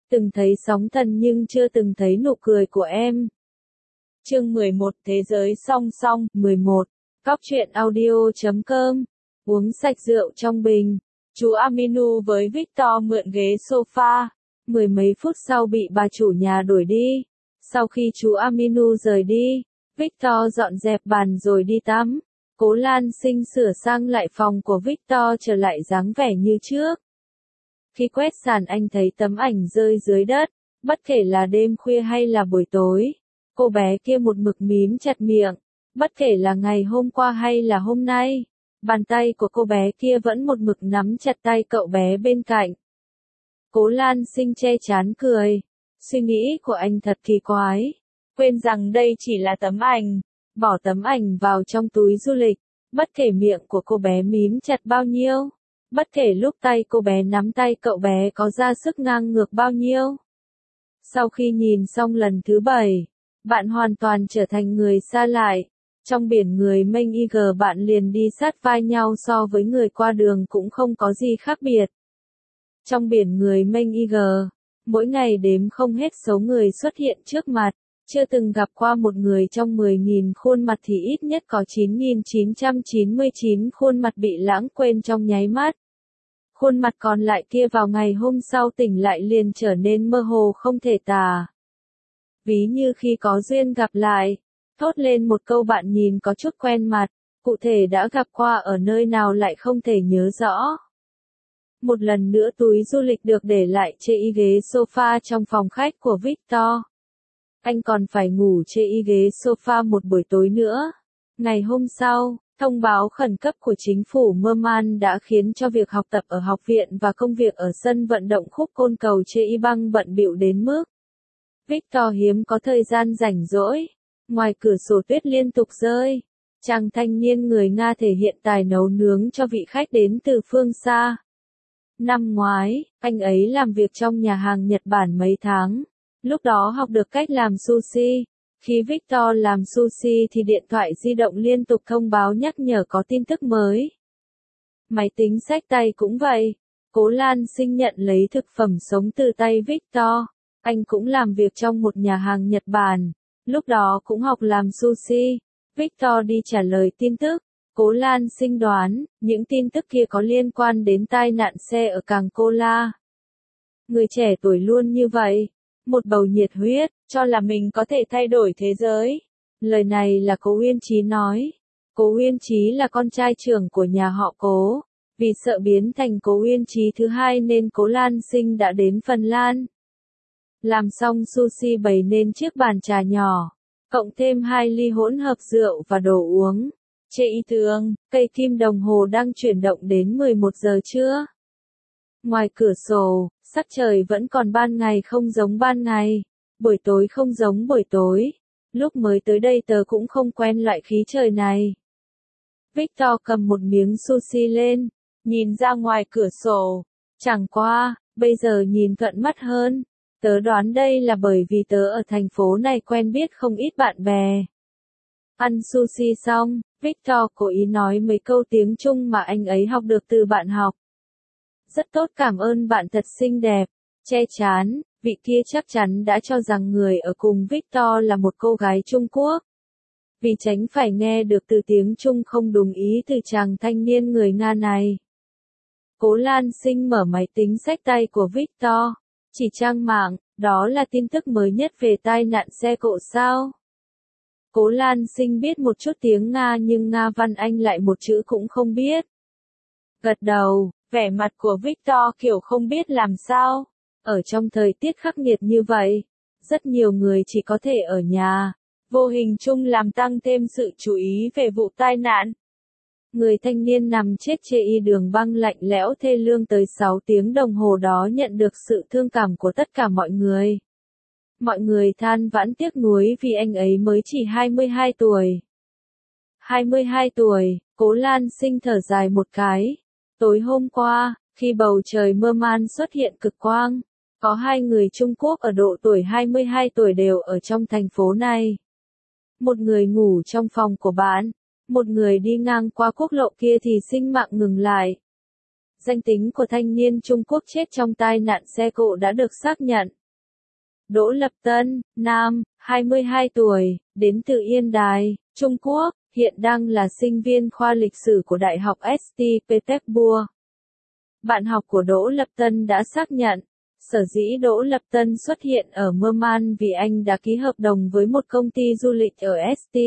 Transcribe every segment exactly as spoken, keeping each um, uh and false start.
Từng thấy sóng thần nhưng chưa từng thấy nụ cười của em. Chương mười một Thế giới song song. mười một Cóc truyện audio chấm com. Uống sạch rượu trong bình. Chú Aminu với Victor mượn ghế sofa. Mười mấy phút sau bị bà chủ nhà đuổi đi. Sau khi chú Aminu rời đi, Victor dọn dẹp bàn rồi đi tắm. Cố Lan Sinh sửa sang lại phòng của Victor trở lại dáng vẻ như trước. Khi quét sàn anh thấy tấm ảnh rơi dưới đất, bất kể là đêm khuya hay là buổi tối. Cô bé kia một mực mím chặt miệng, bất kể là ngày hôm qua hay là hôm nay. Bàn tay của cô bé kia vẫn một mực nắm chặt tay cậu bé bên cạnh. Cố Lan Sinh che trán cười. Suy nghĩ của anh thật kỳ quái. Quên rằng đây chỉ là tấm ảnh. Bỏ tấm ảnh vào trong túi du lịch. Bất kể miệng của cô bé mím chặt bao nhiêu. Bất kể lúc tay cô bé nắm tay cậu bé có ra sức ngang ngược bao nhiêu. Sau khi nhìn xong lần thứ bảy, bạn hoàn toàn trở thành người xa lại. Trong biển người mênh y gờ bạn liền đi sát vai nhau so với người qua đường cũng không có gì khác biệt. Trong biển người mênh y gờ, mỗi ngày đếm không hết số người xuất hiện trước mặt. Chưa từng gặp qua một người trong mười nghìn khuôn mặt thì ít nhất có chín nghìn chín trăm chín mươi chín khuôn mặt bị lãng quên trong nháy mắt. Khuôn mặt còn lại kia vào ngày hôm sau tỉnh lại liền trở nên mơ hồ không thể tả. Ví như khi có duyên gặp lại, thốt lên một câu bạn nhìn có chút quen mặt, cụ thể đã gặp qua ở nơi nào lại không thể nhớ rõ. Một lần nữa túi du lịch được để lại trên ghế sofa trong phòng khách của Victor. Anh còn phải ngủ trên ghế sofa một buổi tối nữa. Ngày hôm sau, thông báo khẩn cấp của chính phủ Murman đã khiến cho việc học tập ở học viện và công việc ở sân vận động khúc côn cầu trên băng bận bịu đến mức Victor hiếm có thời gian rảnh rỗi. Ngoài cửa sổ tuyết liên tục rơi. Chàng thanh niên người Nga thể hiện tài nấu nướng cho vị khách đến từ phương xa. Năm ngoái, anh ấy làm việc trong nhà hàng Nhật Bản mấy tháng. Lúc đó học được cách làm sushi. Khi Victor làm sushi thì điện thoại di động liên tục thông báo nhắc nhở có tin tức mới. Máy tính xách tay cũng vậy. Cố Lan Sinh nhận lấy thực phẩm sống từ tay Victor. Anh cũng làm việc trong một nhà hàng Nhật Bản. Lúc đó cũng học làm sushi. Victor đi trả lời tin tức. Cố Lan Sinh đoán, những tin tức kia có liên quan đến tai nạn xe ở cảng Kola. Người trẻ tuổi luôn như vậy. Một bầu nhiệt huyết, cho là mình có thể thay đổi thế giới. Lời này là Cố Uyên Chí nói. Cố Uyên Chí là con trai trưởng của nhà họ Cố. Vì sợ biến thành Cố Uyên Chí thứ hai nên Cố Lan Sinh đã đến Phần Lan. Làm xong sushi bày nên chiếc bàn trà nhỏ. Cộng thêm hai ly hỗn hợp rượu và đồ uống. Trên tường, cây kim đồng hồ đang chuyển động đến mười một giờ trưa. Ngoài cửa sổ, sắc trời vẫn còn ban ngày không giống ban ngày. Buổi tối không giống buổi tối. Lúc mới tới đây tớ cũng không quen loại khí trời này. Victor cầm một miếng sushi lên, nhìn ra ngoài cửa sổ. Chẳng qua, bây giờ nhìn thuận mắt hơn. Tớ đoán đây là bởi vì tớ ở thành phố này quen biết không ít bạn bè. Ăn sushi xong, Victor cố ý nói mấy câu tiếng Trung mà anh ấy học được từ bạn học. Rất tốt, cảm ơn bạn, thật xinh đẹp. Che chán, vị kia chắc chắn đã cho rằng người ở cùng Victor là một cô gái Trung Quốc. Vì tránh phải nghe được từ tiếng Trung không đúng ý từ chàng thanh niên người Nga này. Cố Lan Sinh mở máy tính xách tay của Victor. Chỉ trang mạng, đó là tin tức mới nhất về tai nạn xe cộ sao? Cố Lan Sinh biết một chút tiếng Nga nhưng Nga văn anh lại một chữ cũng không biết. Gật đầu, vẻ mặt của Victor kiểu không biết làm sao. Ở trong thời tiết khắc nghiệt như vậy, rất nhiều người chỉ có thể ở nhà, vô hình chung làm tăng thêm sự chú ý về vụ tai nạn. Người thanh niên nằm chết trên đường băng lạnh lẽo thê lương tới sáu tiếng đồng hồ đó nhận được sự thương cảm của tất cả mọi người. Mọi người than vãn tiếc nuối vì anh ấy mới chỉ hai mươi hai tuổi. hai mươi hai tuổi, Cố Lan Sinh thở dài một cái. Tối hôm qua, khi bầu trời mơ man xuất hiện cực quang, có hai người Trung Quốc ở độ tuổi hai mươi hai tuổi đều ở trong thành phố này. Một người ngủ trong phòng của bạn, một người đi ngang qua quốc lộ kia thì sinh mạng ngừng lại. Danh tính của thanh niên Trung Quốc chết trong tai nạn xe cộ đã được xác nhận. Đỗ Lập Tân, nam, hai mươi hai tuổi, đến từ Yên Đài, Trung Quốc, hiện đang là sinh viên khoa lịch sử của Đại học ét tê Petersburg. Bạn học của Đỗ Lập Tân đã xác nhận, sở dĩ Đỗ Lập Tân xuất hiện ở Murmansk vì anh đã ký hợp đồng với một công ty du lịch ở ét tê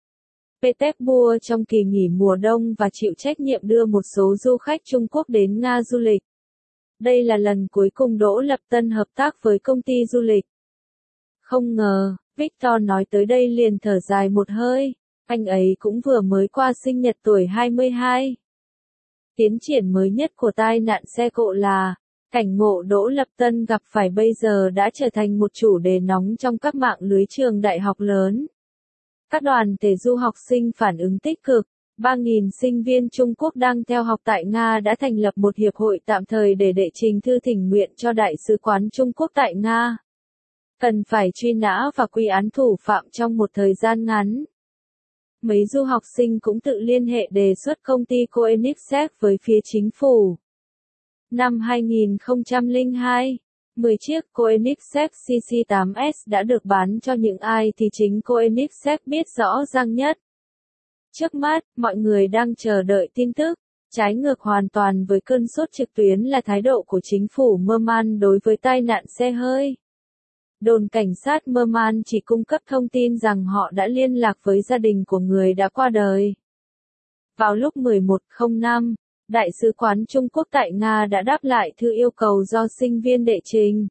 Petersburg trong kỳ nghỉ mùa đông và chịu trách nhiệm đưa một số du khách Trung Quốc đến Nga du lịch. Đây là lần cuối cùng Đỗ Lập Tân hợp tác với công ty du lịch. Không ngờ, Victor nói tới đây liền thở dài một hơi, anh ấy cũng vừa mới qua sinh nhật tuổi hai mươi hai. Tiến triển mới nhất của tai nạn xe cộ là, cảnh ngộ Đỗ Lập Tân gặp phải bây giờ đã trở thành một chủ đề nóng trong các mạng lưới trường đại học lớn. Các đoàn thể du học sinh phản ứng tích cực, ba nghìn sinh viên Trung Quốc đang theo học tại Nga đã thành lập một hiệp hội tạm thời để đệ trình thư thỉnh nguyện cho Đại sứ quán Trung Quốc tại Nga. Cần phải truy nã và quy án thủ phạm trong một thời gian ngắn. Mấy du học sinh cũng tự liên hệ đề xuất công ty Koenigsegg với phía chính phủ. Năm hai nghìn không trăm lẻ hai, mười chiếc Koenigsegg xê xê tám S đã được bán cho những ai thì chính Koenigsegg biết rõ ràng nhất. Trước mắt, mọi người đang chờ đợi tin tức. Trái ngược hoàn toàn với cơn sốt trực tuyến là thái độ của chính phủ Murmansk đối với tai nạn xe hơi. Đồn cảnh sát Murmansk chỉ cung cấp thông tin rằng họ đã liên lạc với gia đình của người đã qua đời. Vào lúc mười một giờ không năm, Đại sứ quán Trung Quốc tại Nga đã đáp lại thư yêu cầu do sinh viên đệ trình.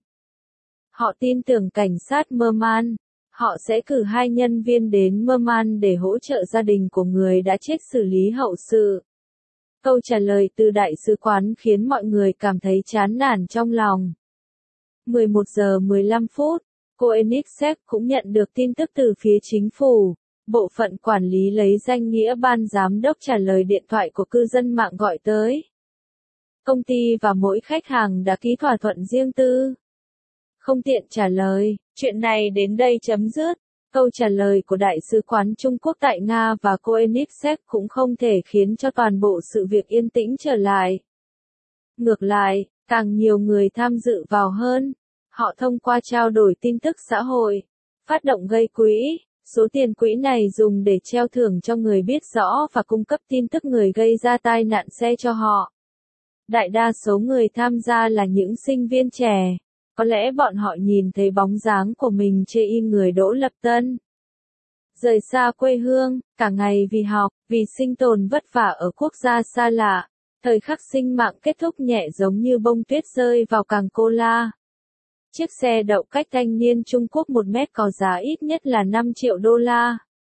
Họ tin tưởng cảnh sát Murmansk, họ sẽ cử hai nhân viên đến Murmansk để hỗ trợ gia đình của người đã chết xử lý hậu sự. Câu trả lời từ đại sứ quán khiến mọi người cảm thấy chán nản trong lòng. mười một giờ mười lăm phút, Koenigsegg cũng nhận được tin tức từ phía chính phủ. Bộ phận quản lý lấy danh nghĩa ban giám đốc trả lời điện thoại của cư dân mạng gọi tới. Công ty và mỗi khách hàng đã ký thỏa thuận riêng tư. Không tiện trả lời, chuyện này đến đây chấm dứt. Câu trả lời của Đại sứ quán Trung Quốc tại Nga và Koenigsegg cũng không thể khiến cho toàn bộ sự việc yên tĩnh trở lại. Ngược lại, càng nhiều người tham dự vào hơn. Họ thông qua trao đổi tin tức xã hội, phát động gây quỹ. Số tiền quỹ này dùng để treo thưởng cho người biết rõ và cung cấp tin tức người gây ra tai nạn xe cho họ. Đại đa số người tham gia là những sinh viên trẻ. Có lẽ bọn họ nhìn thấy bóng dáng của mình chê y người Đỗ Lập Tân. Rời xa quê hương, cả ngày vì học, vì sinh tồn vất vả ở quốc gia xa lạ. Thời khắc sinh mạng kết thúc nhẹ giống như bông tuyết rơi vào càng cola. Chiếc xe đậu cách thanh niên Trung Quốc một mét có giá ít nhất là năm triệu đô la.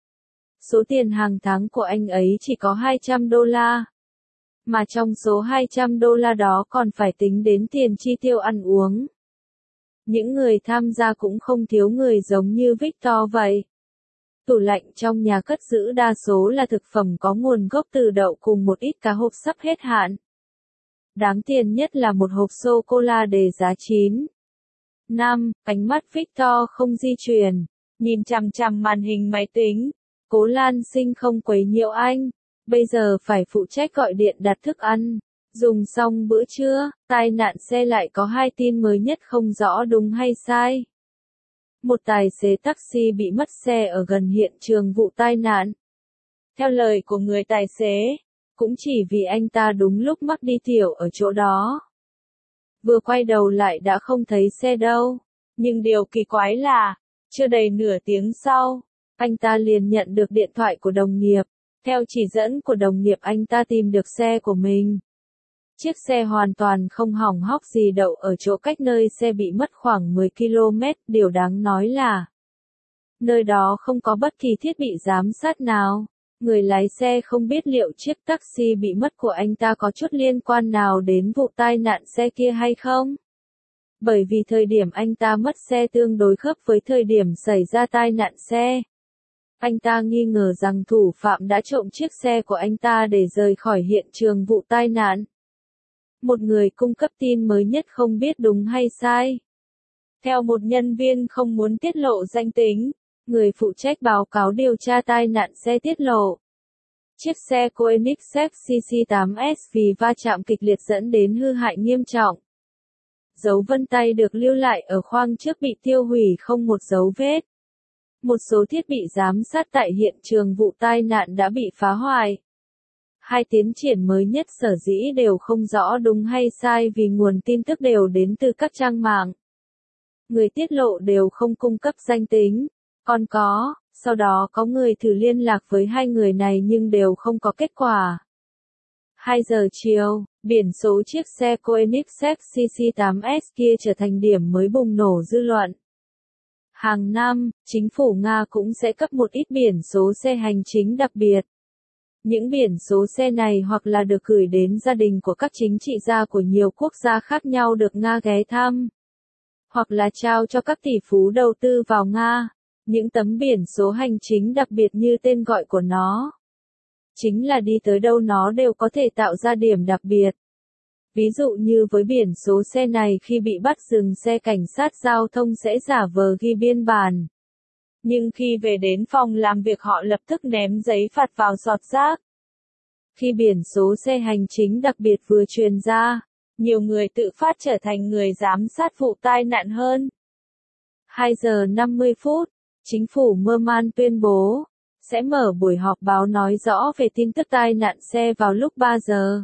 Số tiền hàng tháng của anh ấy chỉ có hai trăm đô la. Mà trong số hai trăm đô la đó còn phải tính đến tiền chi tiêu ăn uống. Những người tham gia cũng không thiếu người giống như Victor vậy. Tủ lạnh trong nhà cất giữ đa số là thực phẩm có nguồn gốc từ đậu cùng một ít cá hộp sắp hết hạn. Đáng tiền nhất là một hộp sô-cô-la đề giá chín. năm. Ánh mắt Victor không di chuyển, nhìn chằm chằm màn hình máy tính. Cố Lan Sinh không quấy nhiễu anh, bây giờ phải phụ trách gọi điện đặt thức ăn. Dùng xong bữa trưa, tai nạn xe lại có hai tin mới nhất không rõ đúng hay sai. Một tài xế taxi bị mất xe ở gần hiện trường vụ tai nạn. Theo lời của người tài xế, cũng chỉ vì anh ta đúng lúc mắc đi tiểu ở chỗ đó. Vừa quay đầu lại đã không thấy xe đâu. Nhưng điều kỳ quái là, chưa đầy nửa tiếng sau, anh ta liền nhận được điện thoại của đồng nghiệp. Theo chỉ dẫn của đồng nghiệp anh ta tìm được xe của mình. Chiếc xe hoàn toàn không hỏng hóc gì đậu ở chỗ cách nơi xe bị mất khoảng mười ki lô mét. Điều đáng nói là, nơi đó không có bất kỳ thiết bị giám sát nào. Người lái xe không biết liệu chiếc taxi bị mất của anh ta có chút liên quan nào đến vụ tai nạn xe kia hay không. Bởi vì thời điểm anh ta mất xe tương đối khớp với thời điểm xảy ra tai nạn xe. Anh ta nghi ngờ rằng thủ phạm đã trộm chiếc xe của anh ta để rời khỏi hiện trường vụ tai nạn. Một người cung cấp tin mới nhất không biết đúng hay sai. Theo một nhân viên không muốn tiết lộ danh tính, người phụ trách báo cáo điều tra tai nạn xe tiết lộ. Chiếc xe Koenigsegg xê xê tám S vì va chạm kịch liệt dẫn đến hư hại nghiêm trọng. Dấu vân tay được lưu lại ở khoang trước bị tiêu hủy không một dấu vết. Một số thiết bị giám sát tại hiện trường vụ tai nạn đã bị phá hoại. Hai tiến triển mới nhất sở dĩ đều không rõ đúng hay sai vì nguồn tin tức đều đến từ các trang mạng. Người tiết lộ đều không cung cấp danh tính. Còn có, sau đó có người thử liên lạc với hai người này nhưng đều không có kết quả. hai giờ chiều, biển số chiếc xe Koenigsegg C C tám S kia trở thành điểm mới bùng nổ dư luận. Hàng năm, chính phủ Nga cũng sẽ cấp một ít biển số xe hành chính đặc biệt. Những biển số xe này hoặc là được gửi đến gia đình của các chính trị gia của nhiều quốc gia khác nhau được Nga ghé thăm, hoặc là trao cho các tỷ phú đầu tư vào Nga. Những tấm biển số hành chính đặc biệt như tên gọi của nó, chính là đi tới đâu nó đều có thể tạo ra điểm đặc biệt. Ví dụ như với biển số xe này khi bị bắt dừng xe cảnh sát giao thông sẽ giả vờ ghi biên bản. Nhưng khi về đến phòng làm việc họ lập tức ném giấy phạt vào giọt rác. Khi biển số xe hành chính đặc biệt vừa truyền ra, nhiều người tự phát trở thành người giám sát vụ tai nạn hơn. hai giờ năm mươi phút, chính phủ Murman tuyên bố sẽ mở buổi họp báo nói rõ về tin tức tai nạn xe vào lúc ba giờ.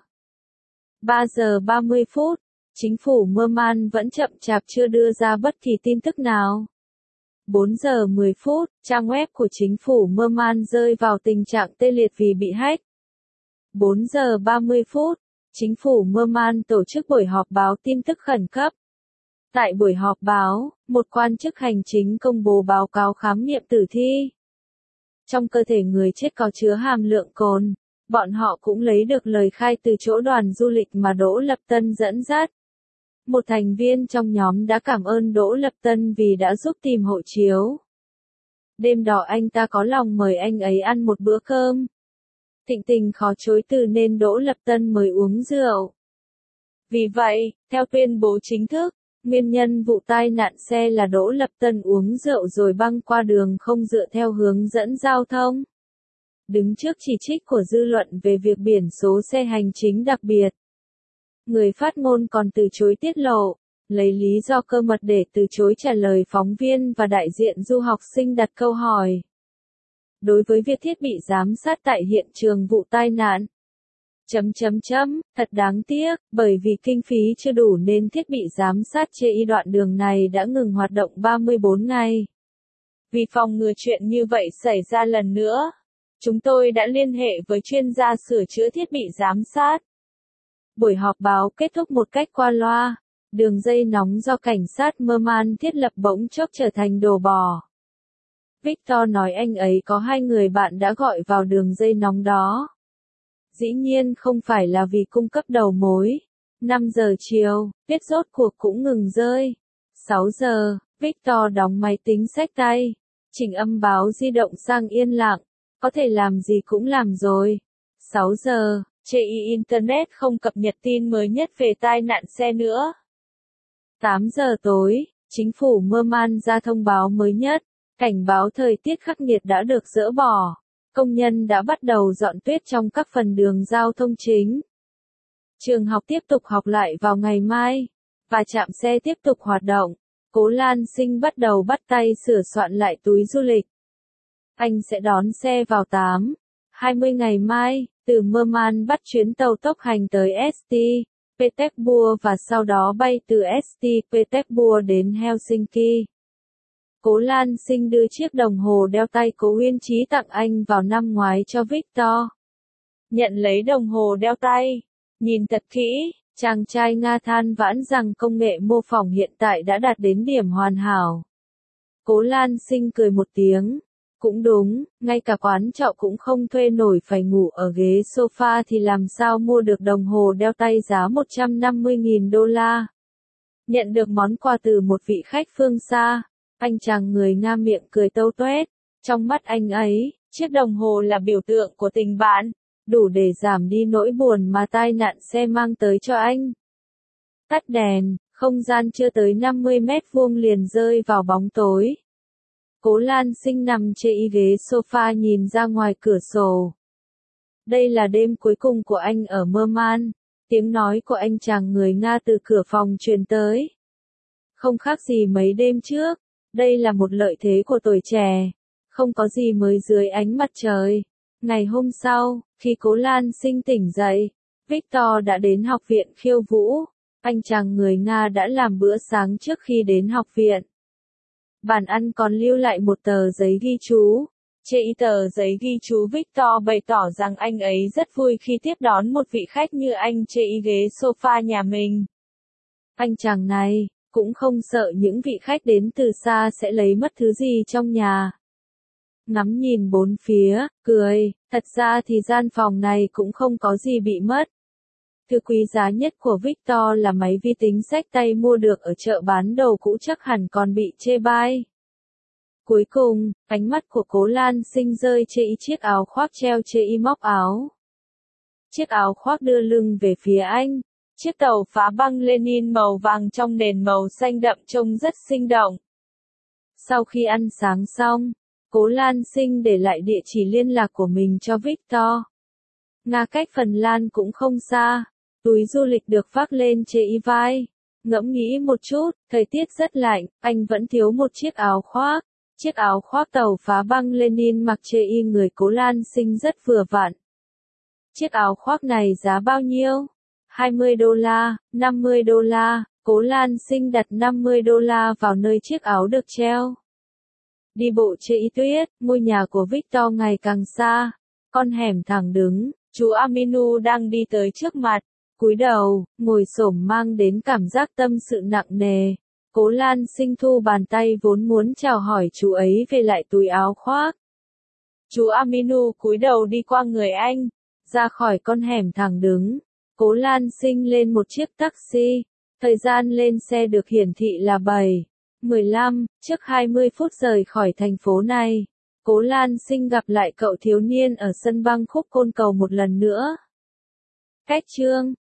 ba giờ ba mươi phút, chính phủ Murman vẫn chậm chạp chưa đưa ra bất kỳ tin tức nào. bốn giờ mười phút, trang web của chính phủ Murman rơi vào tình trạng tê liệt vì bị hack. bốn giờ ba mươi phút, chính phủ Murman tổ chức buổi họp báo tin tức khẩn cấp. Tại buổi họp báo, một quan chức hành chính công bố báo cáo khám nghiệm tử thi. Trong cơ thể người chết có chứa hàm lượng cồn. Bọn họ cũng lấy được lời khai từ chỗ đoàn du lịch mà Đỗ Lập Tân dẫn dắt. Một thành viên trong nhóm đã cảm ơn Đỗ Lập Tân vì đã giúp tìm hộ chiếu. Đêm đó anh ta có lòng mời anh ấy ăn một bữa cơm. Thịnh tình khó chối từ nên Đỗ Lập Tân mời uống rượu. Vì vậy, theo tuyên bố chính thức, nguyên nhân vụ tai nạn xe là Đỗ Lập Tân uống rượu rồi băng qua đường không dựa theo hướng dẫn giao thông. Đứng trước chỉ trích của dư luận về việc biển số xe hành chính đặc biệt, người phát ngôn còn từ chối tiết lộ, lấy lý do cơ mật để từ chối trả lời phóng viên và đại diện du học sinh đặt câu hỏi. Đối với việc thiết bị giám sát tại hiện trường vụ tai nạn, chấm chấm chấm, thật đáng tiếc, bởi vì kinh phí chưa đủ nên thiết bị giám sát trên đoạn đường này đã ngừng hoạt động ba mươi bốn ngày. Vì phòng ngừa chuyện như vậy xảy ra lần nữa, chúng tôi đã liên hệ với chuyên gia sửa chữa thiết bị giám sát. Buổi họp báo kết thúc một cách qua loa, đường dây nóng do cảnh sát Murman thiết lập bỗng chốc trở thành đồ bỏ. Victor nói anh ấy có hai người bạn đã gọi vào đường dây nóng đó. Dĩ nhiên không phải là vì cung cấp đầu mối. năm giờ chiều, tuyết rốt cuộc cũng ngừng rơi. sáu giờ, Victor đóng máy tính xách tay, chỉnh âm báo di động sang yên lặng. Có thể làm gì cũng làm rồi. sáu giờ, trên Internet không cập nhật tin mới nhất về tai nạn xe nữa. tám giờ tối, chính phủ Murman ra thông báo mới nhất. Cảnh báo thời tiết khắc nghiệt đã được dỡ bỏ. Công nhân đã bắt đầu dọn tuyết trong các phần đường giao thông chính. Trường học tiếp tục học lại vào ngày mai. Và trạm xe tiếp tục hoạt động. Cố Lan Sinh bắt đầu bắt tay sửa soạn lại túi du lịch. Anh sẽ đón xe vào tám, hai mươi ngày mai, từ Murman bắt chuyến tàu tốc hành tới St. Petersburg và sau đó bay từ St. Petersburg đến Helsinki. Cố Lan Sinh đưa chiếc đồng hồ đeo tay Cố Uyên Trí tặng anh vào năm ngoái cho Victor. Nhận lấy đồng hồ đeo tay, nhìn thật kỹ, chàng trai Nga than vãn rằng công nghệ mô phỏng hiện tại đã đạt đến điểm hoàn hảo. Cố Lan Sinh cười một tiếng. Cũng đúng, ngay cả quán trọ cũng không thuê nổi phải ngủ ở ghế sofa thì làm sao mua được đồng hồ đeo tay giá một trăm năm mươi nghìn đô la. Nhận được món quà từ một vị khách phương xa, anh chàng người Nga miệng cười tâu tuét. Trong mắt anh ấy, chiếc đồng hồ là biểu tượng của tình bạn, đủ để giảm đi nỗi buồn mà tai nạn xe mang tới cho anh. Tắt đèn, không gian chưa tới năm mươi mét vuông liền rơi vào bóng tối. Cố Lan Sinh nằm trên ghế sofa nhìn ra ngoài cửa sổ. Đây là đêm cuối cùng của anh ở Murman. Tiếng nói của anh chàng người Nga từ cửa phòng truyền tới. Không khác gì mấy đêm trước. Đây là một lợi thế của tuổi trẻ. Không có gì mới dưới ánh mặt trời. Ngày hôm sau, khi Cố Lan Sinh tỉnh dậy, Victor đã đến học viện khiêu vũ. Anh chàng người Nga đã làm bữa sáng trước khi đến học viện. Bàn ăn còn lưu lại một tờ giấy ghi chú. Trên tờ giấy ghi chú Victor bày tỏ rằng anh ấy rất vui khi tiếp đón một vị khách như anh trên ghế sofa nhà mình. Anh chàng này cũng không sợ những vị khách đến từ xa sẽ lấy mất thứ gì trong nhà. Ngắm nhìn bốn phía, cười, thật ra thì gian phòng này cũng không có gì bị mất. Thứ quý giá nhất của Victor là máy vi tính xách tay mua được ở chợ bán đồ cũ chắc hẳn còn bị chê bai. Cuối cùng, ánh mắt của Cố Lan Sinh rơi trên chiếc áo khoác treo trên móc áo. Chiếc áo khoác đưa lưng về phía anh. Chiếc tàu phá băng Lenin màu vàng trong nền màu xanh đậm trông rất sinh động. Sau khi ăn sáng xong, Cố Lan Sinh để lại địa chỉ liên lạc của mình cho Victor. Nga cách Phần Lan cũng không xa. Túi du lịch được vác lên trên vai. Ngẫm nghĩ một chút, thời tiết rất lạnh, anh vẫn thiếu một chiếc áo khoác. Chiếc áo khoác tàu phá băng Lenin mặc trên y người Cố Lan Sinh rất vừa vặn. Chiếc áo khoác này giá bao nhiêu? hai mươi đô la, năm mươi đô la. Cố Lan Sinh đặt năm mươi đô la vào nơi chiếc áo được treo. Đi bộ trên tuyết, ngôi nhà của Victor ngày càng xa. Con hẻm thẳng đứng, chú Aminu đang đi tới trước mặt. Cúi đầu, ngồi xổm mang đến cảm giác tâm sự nặng nề. Cố Lan Sinh thu bàn tay vốn muốn chào hỏi chú ấy về lại túi áo khoác. Chú Aminu cúi đầu đi qua người anh, ra khỏi con hẻm thẳng đứng. Cố Lan Sinh lên một chiếc taxi. Thời gian lên xe được hiển thị là bảy mười lăm, trước hai mươi phút rời khỏi thành phố này. Cố Lan Sinh gặp lại cậu thiếu niên ở sân băng khúc côn cầu một lần nữa. Cách chương